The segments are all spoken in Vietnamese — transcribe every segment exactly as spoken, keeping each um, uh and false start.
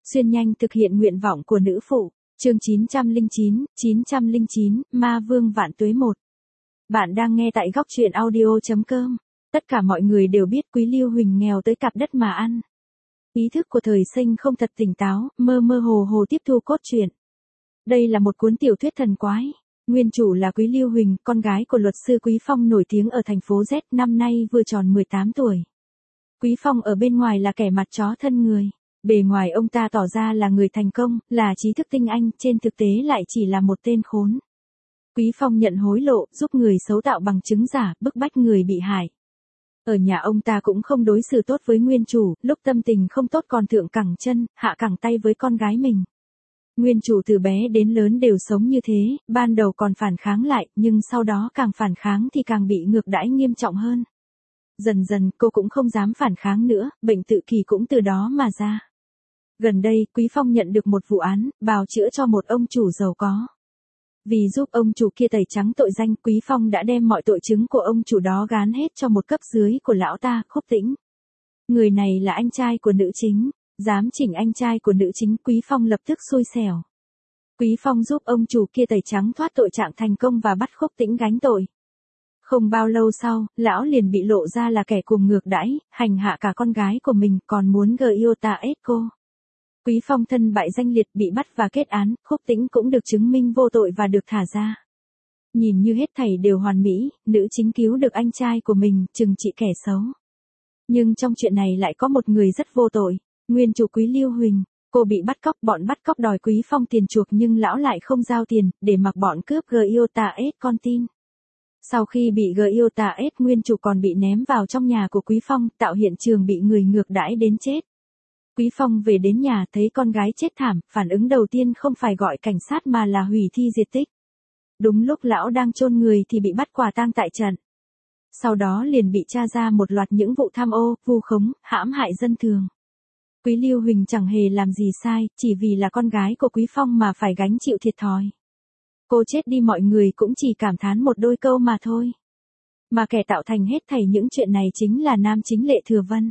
Xuyên nhanh thực hiện nguyện vọng của nữ phụ. Chương chín trăm lẻ chín, chín trăm lẻ chín, Ma Vương Vạn Tuế một. Bạn đang nghe tại góc truyện audio chấm com. Tất cả mọi người đều biết Quý Lưu Huỳnh nghèo tới cặp đất mà ăn. Ý thức của thời sinh không thật tỉnh táo, mơ mơ hồ hồ tiếp thu cốt truyện. Đây là một cuốn tiểu thuyết thần quái. Nguyên chủ là Quý Lưu Huỳnh, con gái của luật sư Quý Phong nổi tiếng ở thành phố Z, năm nay vừa tròn mười tám tuổi. Quý Phong ở bên ngoài là kẻ mặt chó thân người. Bề ngoài ông ta tỏ ra là người thành công, là trí thức tinh anh, trên thực tế lại chỉ là một tên khốn. Quý Phong nhận hối lộ, giúp người xấu tạo bằng chứng giả, bức bách người bị hại. Ở nhà ông ta cũng không đối xử tốt với nguyên chủ, lúc tâm tình không tốt còn thượng cẳng chân, hạ cẳng tay với con gái mình. Nguyên chủ từ bé đến lớn đều sống như thế, ban đầu còn phản kháng lại, nhưng sau đó càng phản kháng thì càng bị ngược đãi nghiêm trọng hơn. Dần dần cô cũng không dám phản kháng nữa, bệnh tự kỷ cũng từ đó mà ra. Gần đây, Quý Phong nhận được một vụ án, bào chữa cho một ông chủ giàu có. Vì giúp ông chủ kia tẩy trắng tội danh, Quý Phong đã đem mọi tội chứng của ông chủ đó gán hết cho một cấp dưới của lão ta, Khúc Tĩnh. Người này là anh trai của nữ chính, dám chỉnh anh trai của nữ chính, Quý Phong lập tức xui xẻo. Quý Phong giúp ông chủ kia tẩy trắng thoát tội trạng thành công và bắt Khúc Tĩnh gánh tội. Không bao lâu sau, lão liền bị lộ ra là kẻ cùng ngược đãi, hành hạ cả con gái của mình, còn muốn gờ yêu ta ết cô. Quý Phong thân bại danh liệt, bị bắt và kết án, Khúc Tĩnh cũng được chứng minh vô tội và được thả ra. Nhìn như hết thảy đều hoàn mỹ, nữ chính cứu được anh trai của mình, trừng trị kẻ xấu. Nhưng trong chuyện này lại có một người rất vô tội, nguyên chủ Quý Lưu Huỳnh. Cô bị bắt cóc, bọn bắt cóc đòi Quý Phong tiền chuộc nhưng lão lại không giao tiền, để mặc bọn cướp gờ yêu ta ết con tin. Sau khi bị gờ yêu ta ết, nguyên chủ còn bị ném vào trong nhà của Quý Phong, tạo hiện trường bị người ngược đãi đến chết. Quý Phong về đến nhà thấy con gái chết thảm, phản ứng đầu tiên không phải gọi cảnh sát mà là hủy thi diệt tích. Đúng lúc lão đang chôn người thì bị bắt quả tang tại trận. Sau đó liền bị tra ra một loạt những vụ tham ô, vu khống, hãm hại dân thường. Quý Lưu Huỳnh chẳng hề làm gì sai, chỉ vì là con gái của Quý Phong mà phải gánh chịu thiệt thòi. Cô chết đi mọi người cũng chỉ cảm thán một đôi câu mà thôi. Mà kẻ tạo thành hết thảy những chuyện này chính là nam chính Lệ Thừa Vân.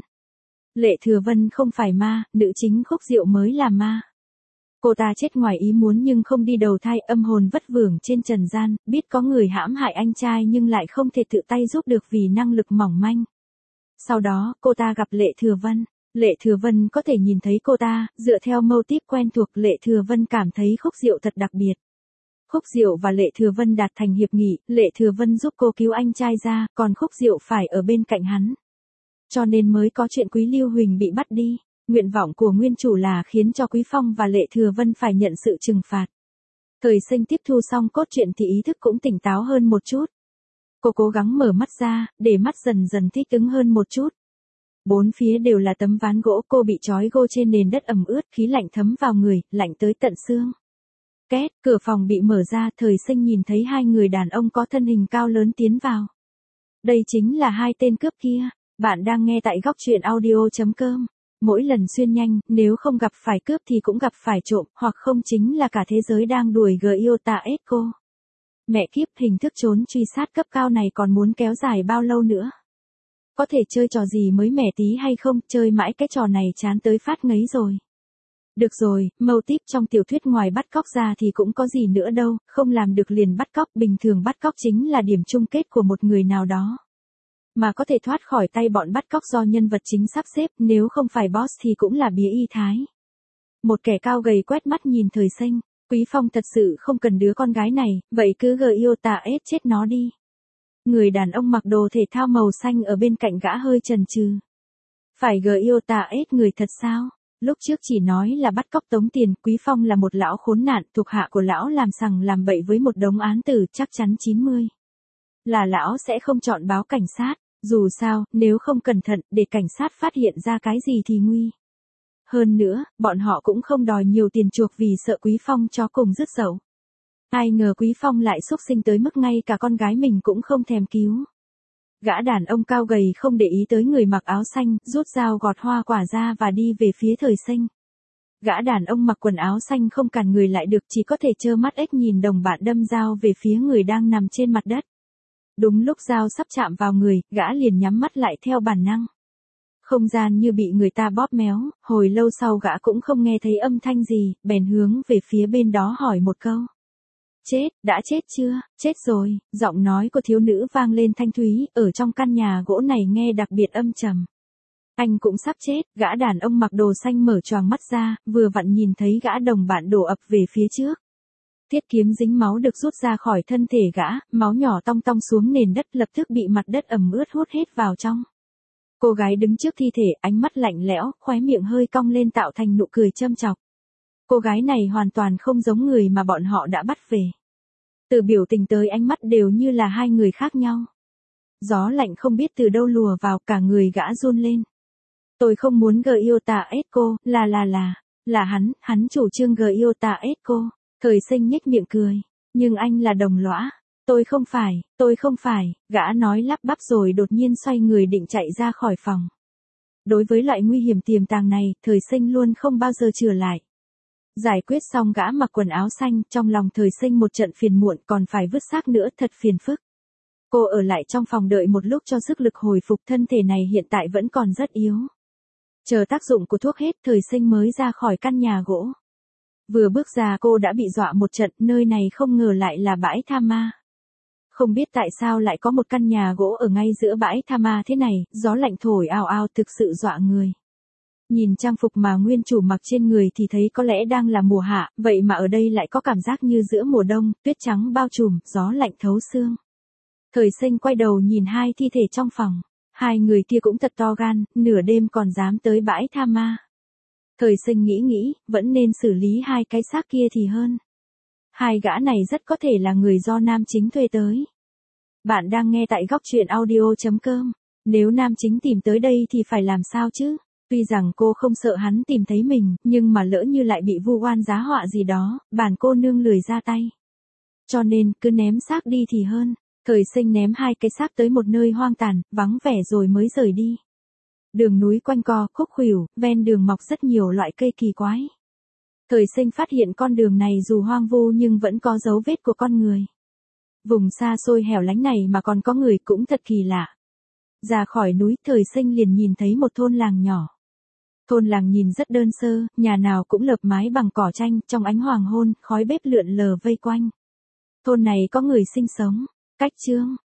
Lệ Thừa Vân không phải ma, nữ chính Khúc Diệu mới là ma. Cô ta chết ngoài ý muốn nhưng không đi đầu thai, âm hồn vất vưởng trên trần gian, biết có người hãm hại anh trai nhưng lại không thể tự tay giúp được vì năng lực mỏng manh. Sau đó, cô ta gặp Lệ Thừa Vân. Lệ Thừa Vân có thể nhìn thấy cô ta, dựa theo mâu típ quen thuộc, Lệ Thừa Vân cảm thấy Khúc Diệu thật đặc biệt. Khúc Diệu và Lệ Thừa Vân đạt thành hiệp nghị, Lệ Thừa Vân giúp cô cứu anh trai ra, còn Khúc Diệu phải ở bên cạnh hắn. Cho nên mới có chuyện Quý Lưu Huỳnh bị bắt đi. Nguyện vọng của nguyên chủ là khiến cho Quý Phong và Lệ Thừa Vân phải nhận sự trừng phạt. Thời sinh tiếp thu xong cốt truyện thì ý thức cũng tỉnh táo hơn một chút. Cô cố gắng mở mắt ra, để mắt dần dần thích ứng hơn một chút. Bốn phía đều là tấm ván gỗ, cô bị trói gô trên nền đất ẩm ướt, khí lạnh thấm vào người, lạnh tới tận xương. Két, cửa phòng bị mở ra, thời sinh nhìn thấy hai người đàn ông có thân hình cao lớn tiến vào. Đây chính là hai tên cướp kia. Bạn đang nghe tại góc truyện audio chấm com. Mỗi lần xuyên nhanh, nếu không gặp phải cướp thì cũng gặp phải trộm, hoặc không chính là cả thế giới đang đuổi gờ yêu ta ết cô. Mẹ kiếp, hình thức trốn truy sát cấp cao này còn muốn kéo dài bao lâu nữa? Có thể chơi trò gì mới mẻ tí hay không, chơi mãi cái trò này chán tới phát ngấy rồi. Được rồi, mâu típ trong tiểu thuyết ngoài bắt cóc ra thì cũng có gì nữa đâu, không làm được liền bắt cóc, bình thường bắt cóc chính là điểm chung kết của một người nào đó. Mà có thể thoát khỏi tay bọn bắt cóc do nhân vật chính sắp xếp, nếu không phải boss thì cũng là bía y thái. Một kẻ cao gầy quét mắt nhìn thời sinh, Quý Phong thật sự không cần đứa con gái này, vậy cứ gờ yêu ta ết chết nó đi. Người đàn ông mặc đồ thể thao màu xanh ở bên cạnh gã hơi chần chừ. Phải gờ yêu ta ết người thật sao? Lúc trước chỉ nói là bắt cóc tống tiền, Quý Phong là một lão khốn nạn, thuộc hạ của lão làm sằng làm bậy với một đống án tử, chắc chắn chín mươi. Là lão sẽ không chọn báo cảnh sát. Dù sao, nếu không cẩn thận, để cảnh sát phát hiện ra cái gì thì nguy. Hơn nữa, bọn họ cũng không đòi nhiều tiền chuộc vì sợ Quý Phong cho cùng dứt dậu. Ai ngờ Quý Phong lại xúc sinh tới mức ngay cả con gái mình cũng không thèm cứu. Gã đàn ông cao gầy không để ý tới người mặc áo xanh, rút dao gọt hoa quả ra và đi về phía thời sinh. Gã đàn ông mặc quần áo xanh không cản người lại được, chỉ có thể trơ mắt ếch nhìn đồng bạn đâm dao về phía người đang nằm trên mặt đất. Đúng lúc dao sắp chạm vào người, gã liền nhắm mắt lại theo bản năng. Không gian như bị người ta bóp méo, hồi lâu sau gã cũng không nghe thấy âm thanh gì, bèn hướng về phía bên đó hỏi một câu. Chết, đã chết chưa, chết rồi, giọng nói của thiếu nữ vang lên thanh thúy, ở trong căn nhà gỗ này nghe đặc biệt âm trầm. Anh cũng sắp chết, gã đàn ông mặc đồ xanh mở choàng mắt ra, vừa vặn nhìn thấy gã đồng bạn đổ ập về phía trước. Thiết kiếm dính máu được rút ra khỏi thân thể gã, máu nhỏ tong tong xuống nền đất lập tức bị mặt đất ẩm ướt hút hết vào trong. Cô gái đứng trước thi thể, ánh mắt lạnh lẽo, khóe miệng hơi cong lên tạo thành nụ cười châm chọc. Cô gái này hoàn toàn không giống người mà bọn họ đã bắt về. Từ biểu tình tới ánh mắt đều như là hai người khác nhau. Gió lạnh không biết từ đâu lùa vào, cả người gã run lên. Tôi không muốn Gyota Echo, là là là, là hắn, hắn chủ trương Gyota Echo. Thời sinh nhếch miệng cười. Nhưng anh là đồng lõa. Tôi không phải, tôi không phải, gã nói lắp bắp rồi đột nhiên xoay người định chạy ra khỏi phòng. Đối với loại nguy hiểm tiềm tàng này, thời sinh luôn không bao giờ trở lại. Giải quyết xong gã mặc quần áo xanh, trong lòng thời sinh một trận phiền muộn còn phải vứt xác nữa, thật phiền phức. Cô ở lại trong phòng đợi một lúc cho sức lực hồi phục, thân thể này hiện tại vẫn còn rất yếu. Chờ tác dụng của thuốc hết, thời sinh mới ra khỏi căn nhà gỗ. Vừa bước ra cô đã bị dọa một trận, nơi này không ngờ lại là bãi tha ma. Không biết tại sao lại có một căn nhà gỗ ở ngay giữa bãi tha ma thế này, gió lạnh thổi ào ào thực sự dọa người. Nhìn trang phục mà nguyên chủ mặc trên người thì thấy có lẽ đang là mùa hạ, vậy mà ở đây lại có cảm giác như giữa mùa đông, tuyết trắng bao trùm, gió lạnh thấu xương. Thời sinh quay đầu nhìn hai thi thể trong phòng, hai người kia cũng thật to gan, nửa đêm còn dám tới bãi tha ma. Thời sinh nghĩ nghĩ, vẫn nên xử lý hai cái xác kia thì hơn. Hai gã này rất có thể là người do nam chính thuê tới. Bạn đang nghe tại góc truyện audio chấm com. Nếu nam chính tìm tới đây thì phải làm sao chứ? Tuy rằng cô không sợ hắn tìm thấy mình, nhưng mà lỡ như lại bị vu oan giá họa gì đó, bản cô nương lười ra tay. Cho nên, cứ ném xác đi thì hơn. Thời sinh ném hai cái xác tới một nơi hoang tàn, vắng vẻ rồi mới rời đi. Đường núi quanh co, khúc khuỷu, ven đường mọc rất nhiều loại cây kỳ quái. Thời sinh phát hiện con đường này dù hoang vu nhưng vẫn có dấu vết của con người. Vùng xa xôi hẻo lánh này mà còn có người cũng thật kỳ lạ. Ra khỏi núi, thời sinh liền nhìn thấy một thôn làng nhỏ. Thôn làng nhìn rất đơn sơ, nhà nào cũng lợp mái bằng cỏ tranh, trong ánh hoàng hôn, khói bếp lượn lờ vây quanh. Thôn này có người sinh sống. Cách chương